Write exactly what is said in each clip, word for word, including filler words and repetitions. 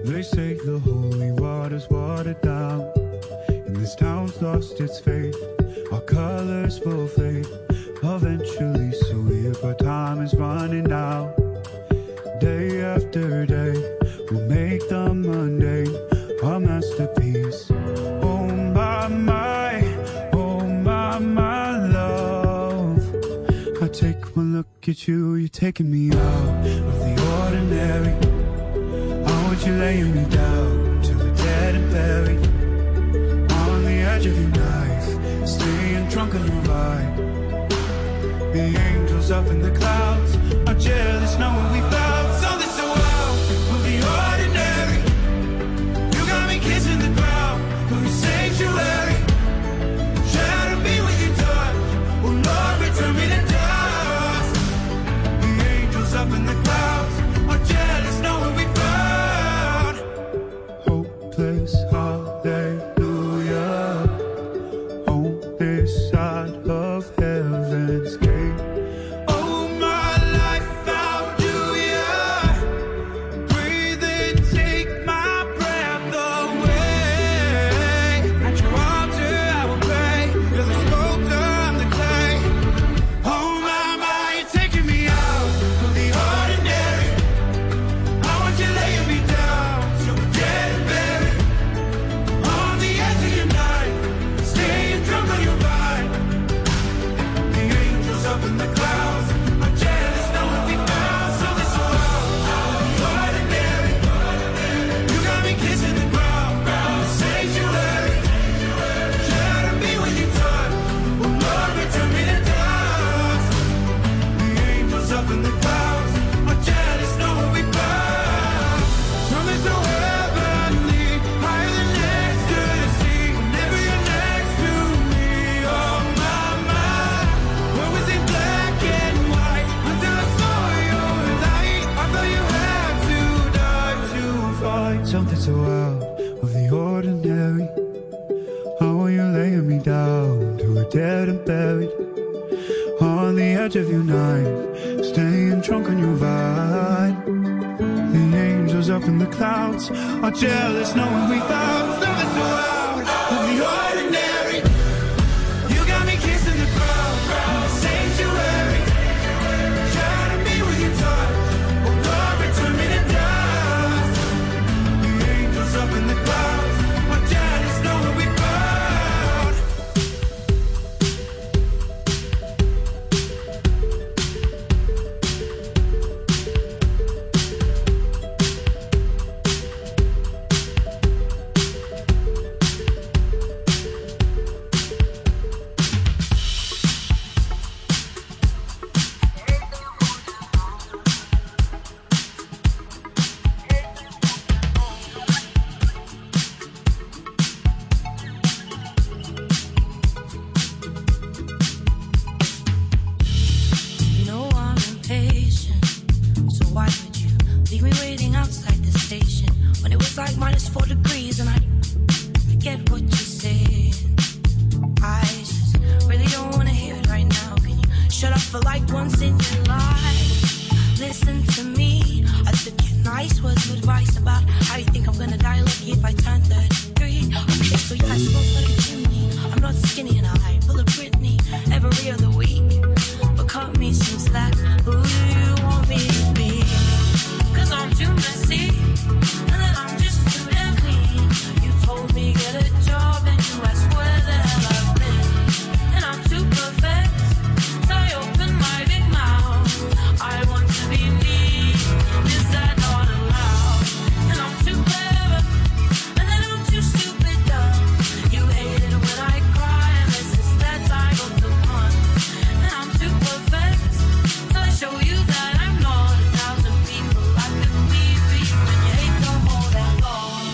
They say the holy water's watered down, and this town's lost its faith. Our colors will fade eventually, so weird, but time is running out. Day after day, we'll make the mundane our masterpiece. Oh my, my, oh my, my love. I take one look at you, you're taking me out of the ordinary. I want you laying me down till we're dead and buried, on the edge of your knife, staying drunk on your ride. The angels up in the clouds are jealous knowing we found something so wild of the ordinary. You got me kissing the ground from your sanctuary. Shadow me with your touch, oh Lord, return me to dust. The angels up in the clouds are jealous knowing we found hopeless hallelujah on this side of heaven's gate. Something so out of the ordinary. How are you laying me down till we're dead and buried, on the edge of your night, staying drunk on your ride. The angels up in the clouds are jealous knowing we found something so out of the ordinary. You got me kissing the ground from the sanctuary. Shadow me with your touch, oh Lord, return me to dust. The angels up in the clouds are jealous knowing we found. Show you that I'm not a thousand people I could be for you, and you hate the whole that long.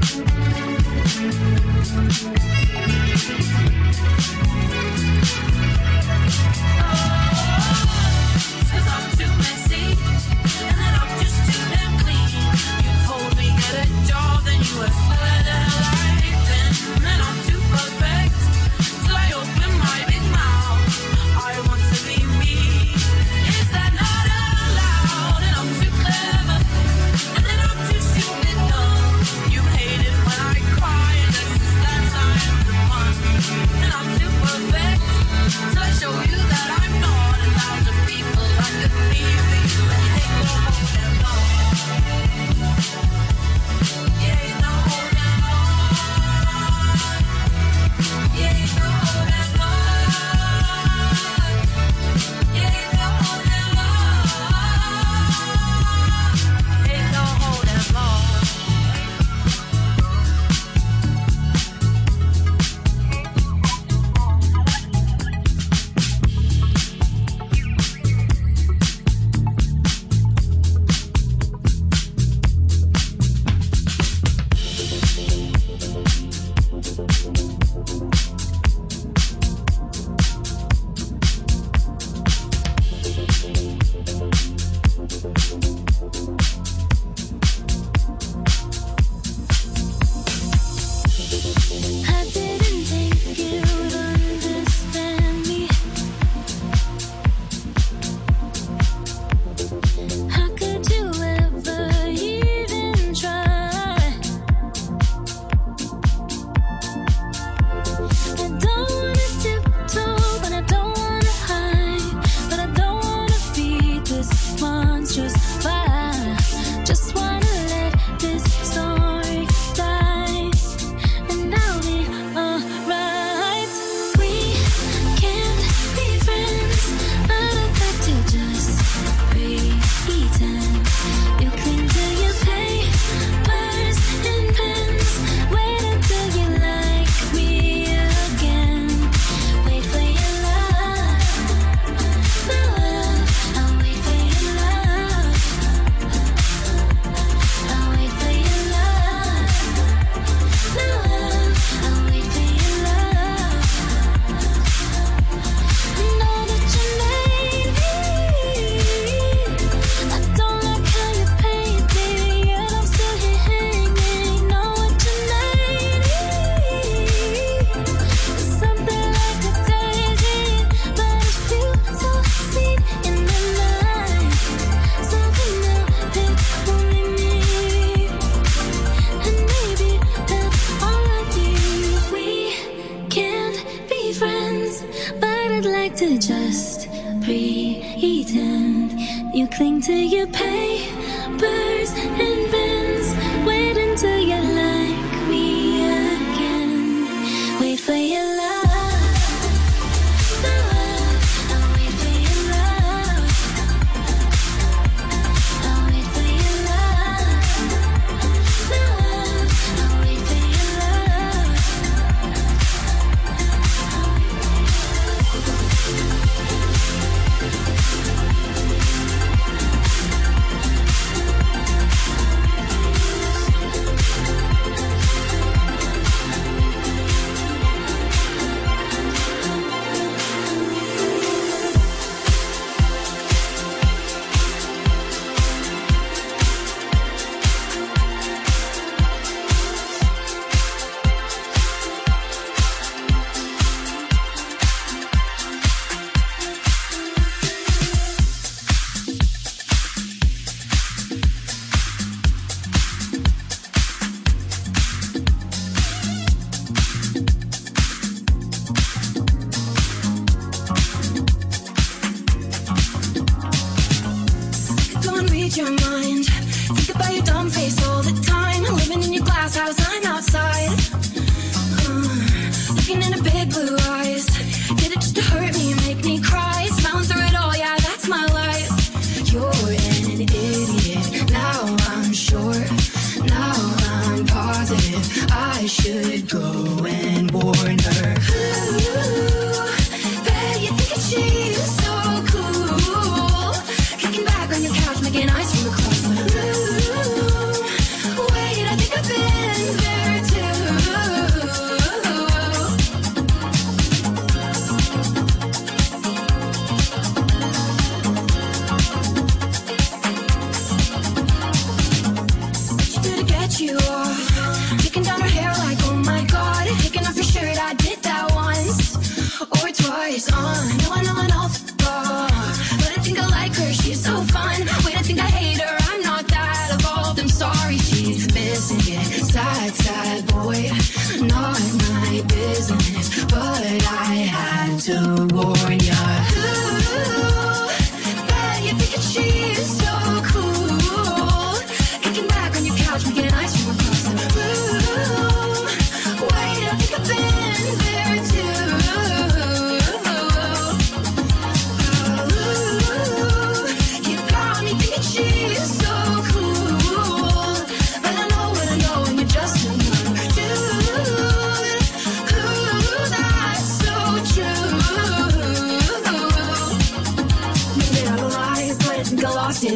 Making eyes from across the room. Wait, I think I've been there.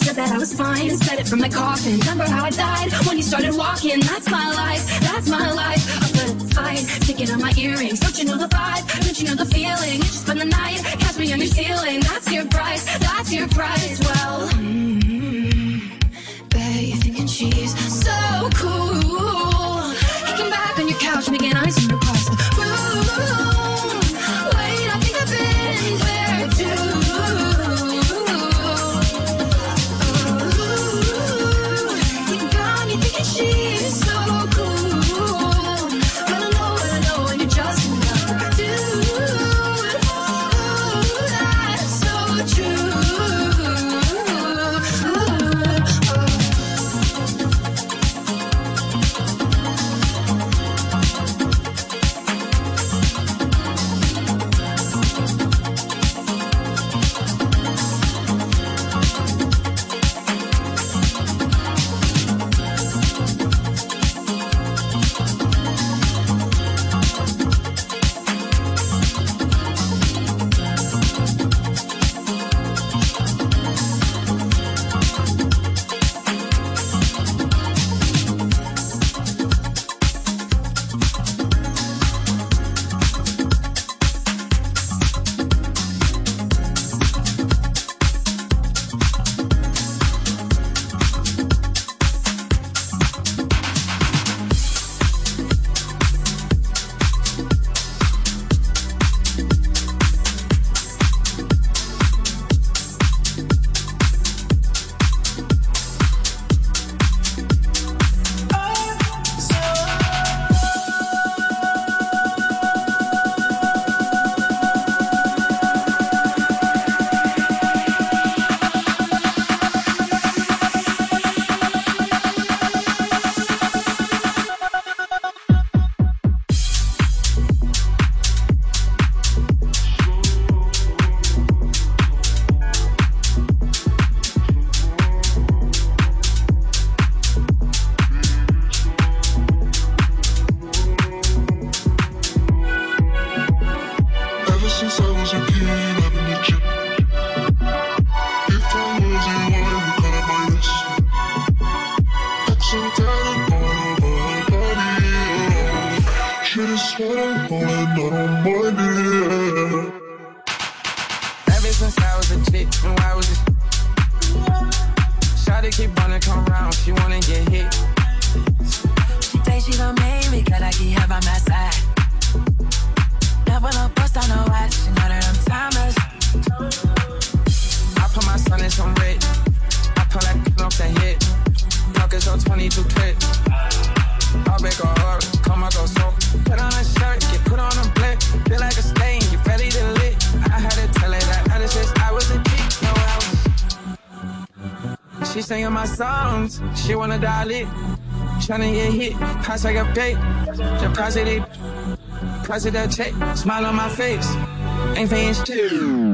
said that I was fine and said it from my coffin. Remember how I died when you started walking? That's my life, that's my life. Up the fight, sticking on my earrings. Don't you know the vibe? Don't you know the feeling? You just spend the night, catch me on your ceiling. That's your price, that's your price. Well, mm-hmm. Bet you're thinking she's so cool. Kicking back on your couch, making eyes on across the room. Wait, I think I've been there too. She's so cool, but I know, I know, and you're just another dude. Ooh, that's so true. She wanna dial it, tryna get hit, pass like a fake. Deposit it, deposit that check, smile on my face, ain't paying shit.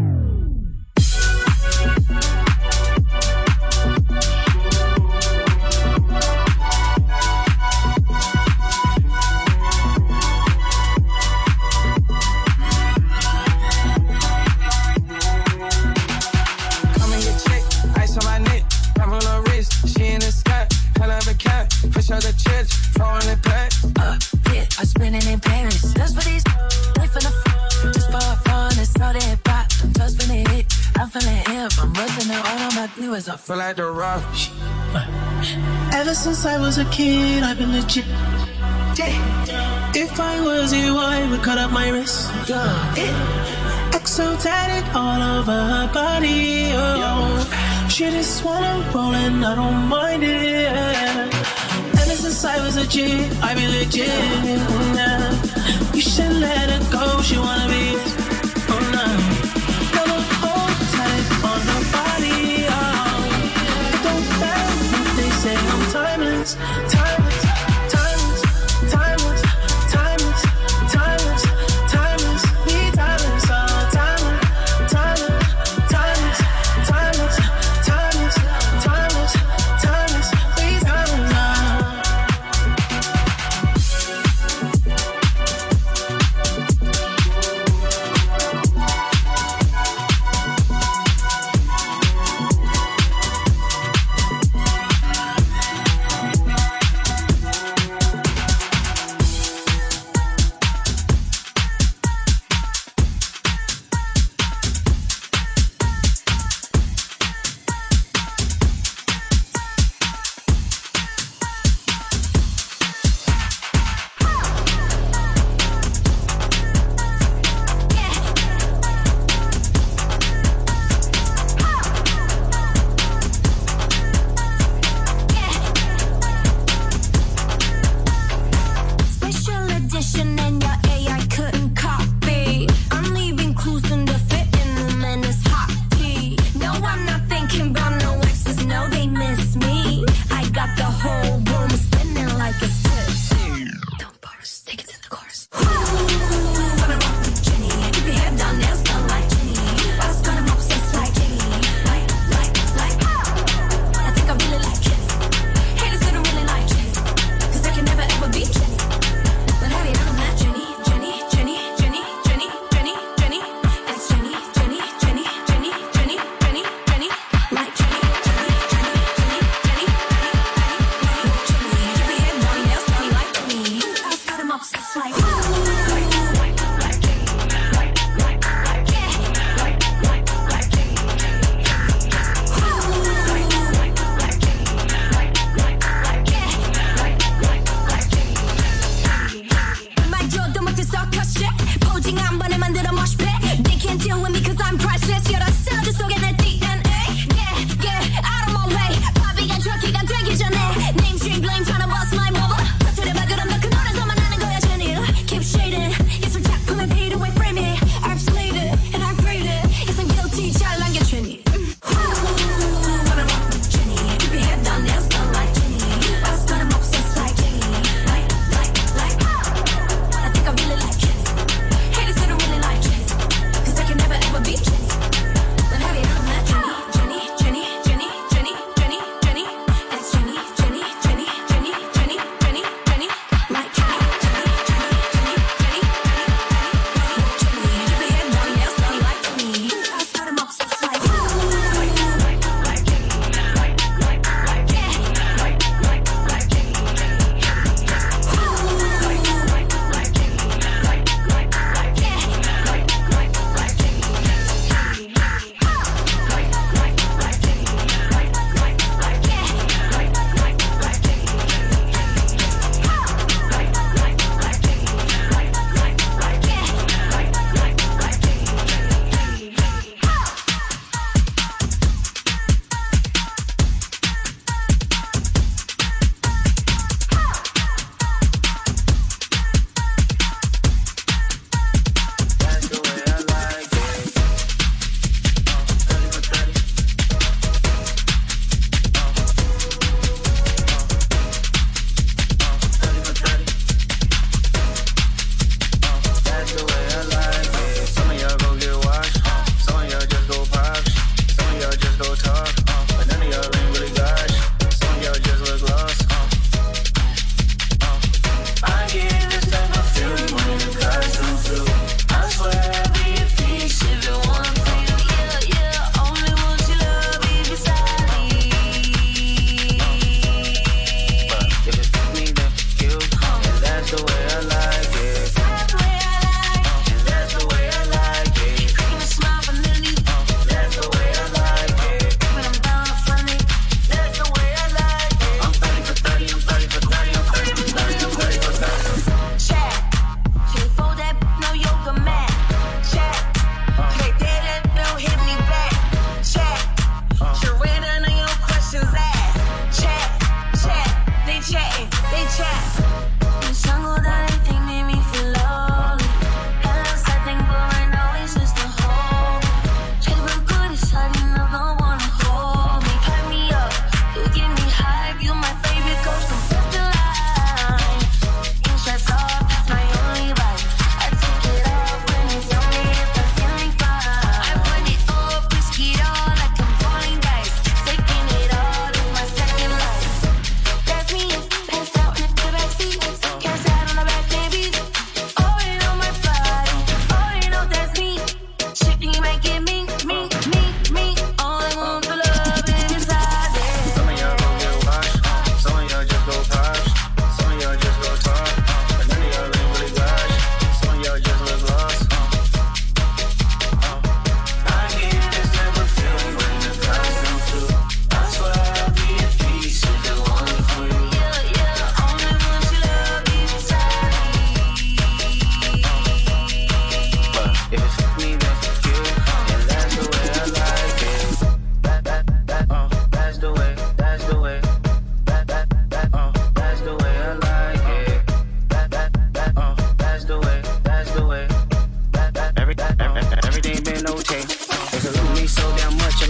I feel like the rock. Ever since I was a kid, I've been legit. Yeah. If I was you, I would cut up my wrist. Yeah. X O tatted all over her body. Oh. She just wanna roll and I don't mind it. Ever since I was a G, I've been legit. Yeah. You should let her go. She wanna be. Oh no. Never hold tight on her body. Say I'm timeless, timeless, timeless, timeless, timeless, timeless, timeless, we timeless, oh, timeless, timeless, timeless, timeless, timeless, timeless, timeless, we timeless, oh.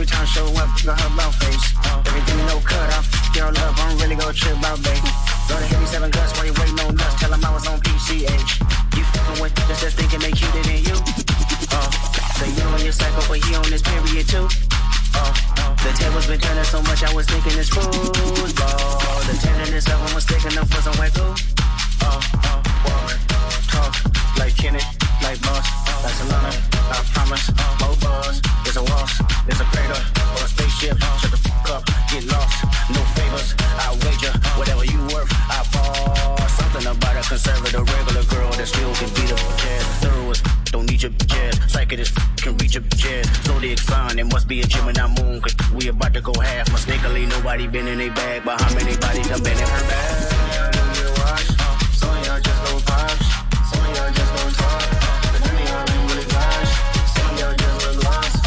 every time I show up, got her about face. Uh, everything no cut off, girl love, I don't really go trip about babe. Go to hit me seven guts while you waiting on nuts. Tell them I was on P C H. You f***ing with just just thinking they cuter than you. Uh, say you on your cycle, but he on his period too. Uh, uh, the tables been turning so much, I was thinking it's football. The tenderness of them was sticking up for some wet glue. Uh, uh, walk, talk, like Kenny, like Boss, like Solana, I promise, more buzz, there's a waltz, there's a crater, or a spaceship, shut the f*** up, get lost, no favors, I wager, whatever you worth, I fall, something about a conservative regular girl that still can beat up jazz, thorough as f***, don't need your jazz, psychic as f***, can reach your jazz, zodiac sign, it must be a Gemini moon, cause we about to go half, mistakenly nobody been in a bag, but how many bodies done been in her bag? Some of y'all just go pops, some of y'all just go talk, but none of y'all ain't really gosh, some of y'all just look lost.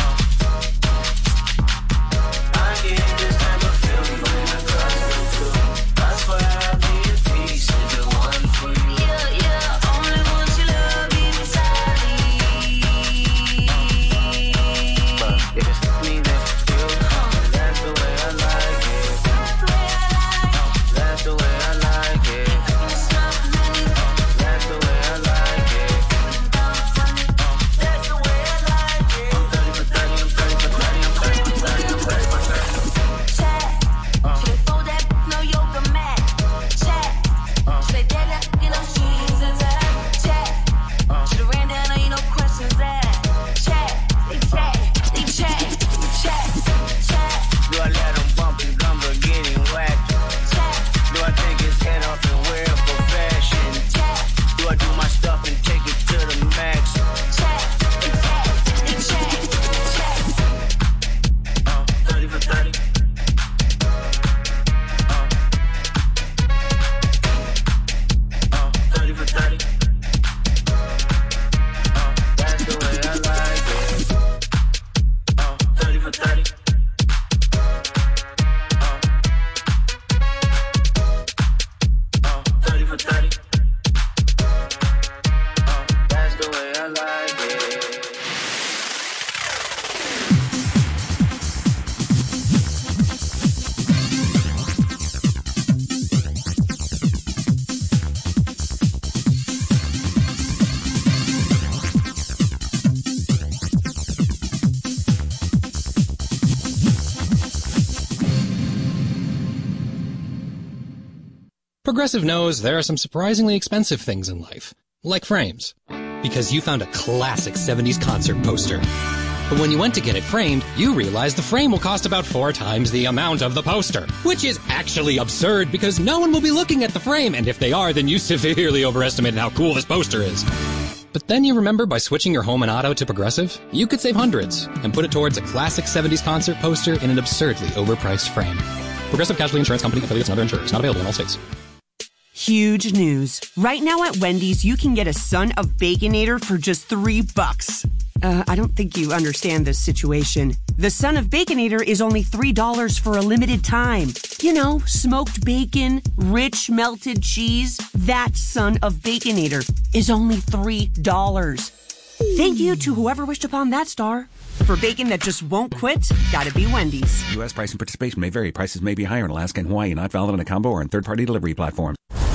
I get this type of feeling when I cross you too. That's why I be at peace with the one for you. Yeah, yeah, only want your love inside me. But if it's me, then it's you. That's the way I like it. That's the way I like it. Progressive knows there are some surprisingly expensive things in life, like frames. Because you found a classic seventies concert poster. But when you went to get it framed, you realized the frame will cost about four times the amount of the poster. Which is actually absurd because no one will be looking at the frame, and if they are, then you severely overestimated how cool this poster is. But then you remember by switching your home and auto to Progressive, you could save hundreds and put it towards a classic seventies concert poster in an absurdly overpriced frame. Progressive Casualty Insurance Company, affiliates, and other insurers. Not available in all states. Huge news. Right now at Wendy's, you can get a Son of Baconator for just three bucks. Uh, I don't think you understand this situation. The Son of Baconator is only three dollars for a limited time. You know, smoked bacon, rich melted cheese. That Son of Baconator is only three dollars. Thank you to whoever wished upon that star. For bacon that just won't quit, gotta be Wendy's. U S price and participation may vary. Prices may be higher in Alaska and Hawaii, not valid on a combo or on third-party delivery platforms.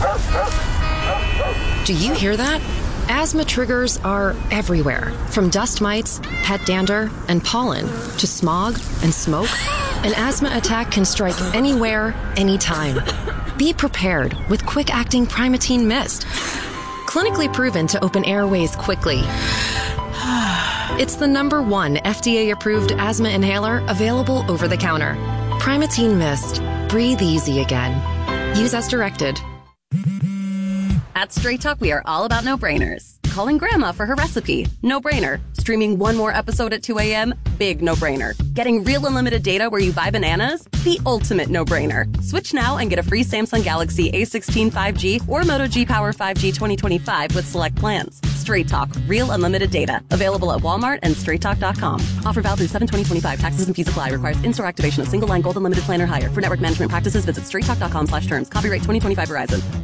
Do you hear that? Asthma triggers are everywhere, from dust mites, pet dander, and pollen, to smog and smoke. An asthma attack can strike anywhere, anytime. Be prepared with quick-acting Primatene Mist. Clinically proven to open airways quickly. It's the number one F D A-approved asthma inhaler available over the counter. Primatene Mist. Breathe easy again. Use as directed. At Straight Talk, we are all about no-brainers. Calling Grandma for her recipe? No-brainer. Streaming one more episode at two a.m.? Big no-brainer. Getting real unlimited data where you buy bananas? The ultimate no-brainer. Switch now and get a free Samsung Galaxy A sixteen five G or Moto G Power five G twenty twenty-five with select plans. Straight Talk. Real unlimited data. Available at Walmart and straight talk dot com. Offer valid through seven twenty twenty-five. Taxes and fees apply. Requires in-store activation of single line gold unlimited plan or higher. For network management practices, visit straight talk dot com slash terms. Copyright twenty twenty-five Verizon.